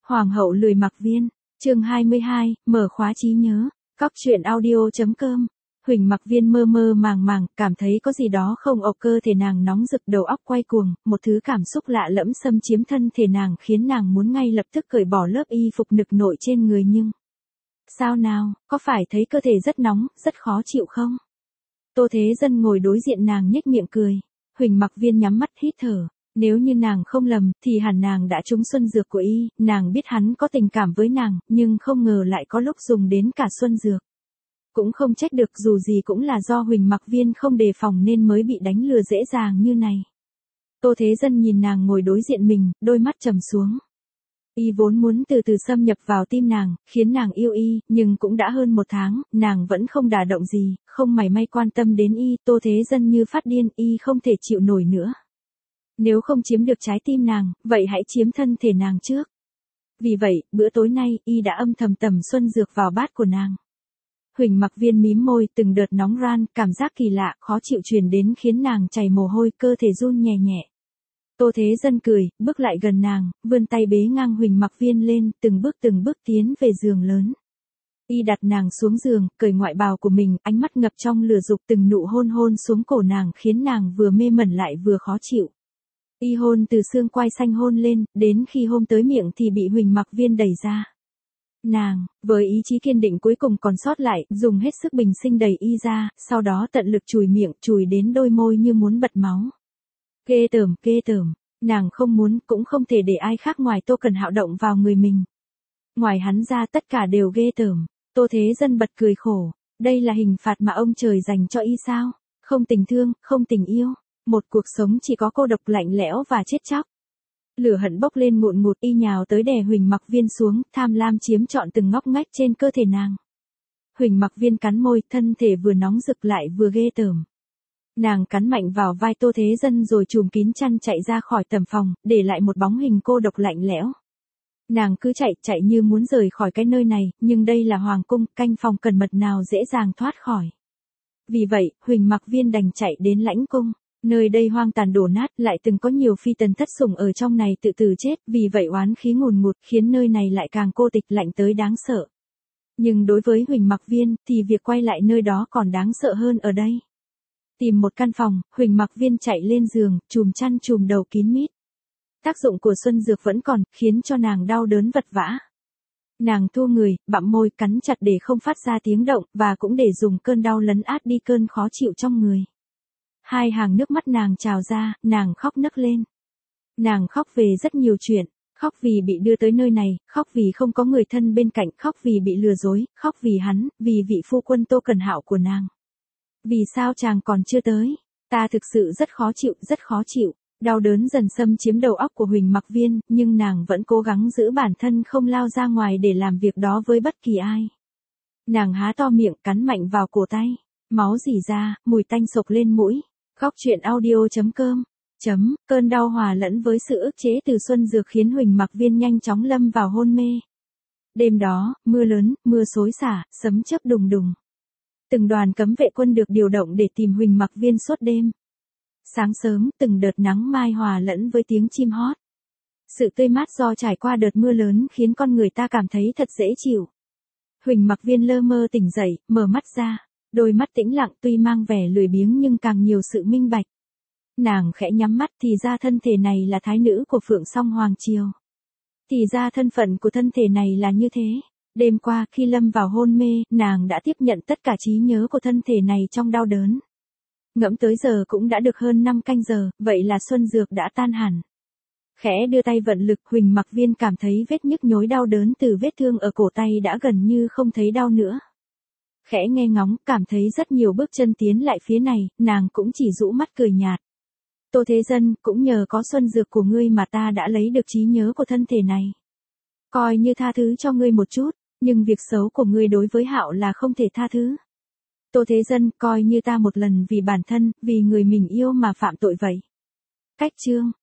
Hoàng hậu lười mặc viên, chương 22, mở khóa trí nhớ, Cóc truyện audio.com. Huỳnh Mặc Viên mơ mơ màng màng, cảm thấy có gì đó không ộc, cơ thể nàng nóng rực, đầu óc quay cuồng, một thứ cảm xúc lạ lẫm xâm chiếm thân thể nàng khiến nàng muốn ngay lập tức cởi bỏ lớp y phục nực nội trên người, nhưng sao nào, có phải thấy cơ thể rất nóng, rất khó chịu không? Tô Thế Dân ngồi đối diện nàng nhếch miệng cười. Huỳnh Mặc Viên nhắm mắt hít thở. Nếu như nàng không lầm, thì hẳn nàng đã trúng xuân dược của y, nàng biết hắn có tình cảm với nàng, nhưng không ngờ lại có lúc dùng đến cả xuân dược. Cũng không trách được, dù gì cũng là do Huỳnh Mặc Viên không đề phòng nên mới bị đánh lừa dễ dàng như này. Tô Thế Dân nhìn nàng ngồi đối diện mình, đôi mắt trầm xuống. Y vốn muốn từ từ xâm nhập vào tim nàng, khiến nàng yêu y, nhưng cũng đã hơn 1 tháng, nàng vẫn không đả động gì, không mảy may quan tâm đến y. Tô Thế Dân như phát điên, y không thể chịu nổi nữa. Nếu không chiếm được trái tim nàng, vậy hãy chiếm thân thể nàng trước. Vì vậy, bữa tối nay, y đã âm thầm tẩm xuân dược vào bát của nàng. Huỳnh Mặc Viên mím môi, từng đợt nóng ran, cảm giác kỳ lạ, khó chịu truyền đến khiến nàng chảy mồ hôi, cơ thể run nhẹ nhẹ. Tô Thế Dân cười, bước lại gần nàng, vươn tay bế ngang Huỳnh Mặc Viên lên, từng bước tiến về giường lớn. Y đặt nàng xuống giường, cởi ngoại bào của mình, ánh mắt ngập trong lửa dục, từng nụ hôn hôn xuống cổ nàng khiến nàng vừa mê mẩn lại vừa khó chịu. Y hôn từ xương quai xanh hôn lên, đến khi hôn tới miệng thì bị Huỳnh Mặc Viên đẩy ra. Nàng, với ý chí kiên định cuối cùng còn sót lại, dùng hết sức bình sinh đẩy y ra, sau đó tận lực chùi miệng, chùi đến đôi môi như muốn bật máu. Ghê tởm, nàng không muốn, cũng không thể để ai khác ngoài Tô Cần Hạo động vào người mình. Ngoài hắn ra tất cả đều ghê tởm. Tô Thế Dân bật cười khổ, đây là hình phạt mà ông trời dành cho y sao? Không tình thương, không tình yêu. Một cuộc sống chỉ có cô độc lạnh lẽo và chết chóc. Lửa hận bốc lên ngùn ngụt, y nhào tới đè Huỳnh Mặc Viên xuống, tham lam chiếm trọn từng ngóc ngách trên cơ thể nàng. Huỳnh Mặc Viên cắn môi, thân thể vừa nóng rực lại vừa ghê tởm. Nàng cắn mạnh vào vai Tô Thế Dân rồi trùm kín chăn chạy ra khỏi tầm phòng, để lại một bóng hình cô độc lạnh lẽo. Nàng cứ chạy như muốn rời khỏi cái nơi này, nhưng đây là hoàng cung, canh phòng cẩn mật nào dễ dàng thoát khỏi. Vì vậy, Huỳnh Mặc Viên đành chạy đến lãnh cung. Nơi đây hoang tàn đổ nát, lại từng có nhiều phi tần thất sủng ở trong này tự tử chết, vì vậy oán khí ngùn ngụt khiến nơi này lại càng cô tịch lạnh tới đáng sợ. Nhưng đối với Huỳnh Mặc Viên, thì việc quay lại nơi đó còn đáng sợ hơn ở đây. Tìm một căn phòng, Huỳnh Mặc Viên chạy lên giường, chùm chăn chùm đầu kín mít. Tác dụng của xuân dược vẫn còn, khiến cho nàng đau đớn vật vã. Nàng thu người, bặm môi, cắn chặt để không phát ra tiếng động, và cũng để dùng cơn đau lấn át đi cơn khó chịu trong người. 2 hàng nước mắt nàng trào ra, nàng khóc nấc lên. Nàng khóc về rất nhiều chuyện, khóc vì bị đưa tới nơi này, khóc vì không có người thân bên cạnh, khóc vì bị lừa dối, khóc vì hắn, vì vị phu quân Tô Cần Hạo của nàng. Vì sao chàng còn chưa tới? Ta thực sự rất khó chịu. Đau đớn dần xâm chiếm đầu óc của Huỳnh Mặc Viên, nhưng nàng vẫn cố gắng giữ bản thân không lao ra ngoài để làm việc đó với bất kỳ ai. Nàng há to miệng, cắn mạnh vào cổ tay. Máu rỉ ra, mùi tanh sộc lên mũi. Cóc truyện audio.com. Cơn đau hòa lẫn với sự ức chế từ xuân dược khiến Huỳnh Mặc Viên nhanh chóng lâm vào hôn mê. Đêm đó, mưa lớn, mưa xối xả, sấm chớp đùng đùng. Từng đoàn cấm vệ quân được điều động để tìm Huỳnh Mặc Viên suốt đêm. Sáng sớm, từng đợt nắng mai hòa lẫn với tiếng chim hót. Sự tươi mát do trải qua đợt mưa lớn khiến con người ta cảm thấy thật dễ chịu. Huỳnh Mặc Viên lơ mơ tỉnh dậy, mở mắt ra. Đôi mắt tĩnh lặng tuy mang vẻ lười biếng nhưng càng nhiều sự minh bạch. Nàng khẽ nhắm mắt, thì ra thân thể này là thái nữ của Phượng Song Hoàng Triều. Thì ra thân phận của thân thể này là như thế. Đêm qua khi lâm vào hôn mê, nàng đã tiếp nhận tất cả trí nhớ của thân thể này trong đau đớn. Ngẫm tới giờ cũng đã được hơn 5 canh giờ, vậy là xuân dược đã tan hẳn. Khẽ đưa tay vận lực, Huỳnh Mặc Viên cảm thấy vết nhức nhối đau đớn từ vết thương ở cổ tay đã gần như không thấy đau nữa. Khẽ nghe ngóng, cảm thấy rất nhiều bước chân tiến lại phía này, nàng cũng chỉ rũ mắt cười nhạt. Tô Thế Dân, cũng nhờ có xuân dược của ngươi mà ta đã lấy được trí nhớ của thân thể này. Coi như tha thứ cho ngươi một chút, nhưng việc xấu của ngươi đối với Hạo là không thể tha thứ. Tô Thế Dân, coi như ta một lần vì bản thân, vì người mình yêu mà phạm tội vậy. Cách chương.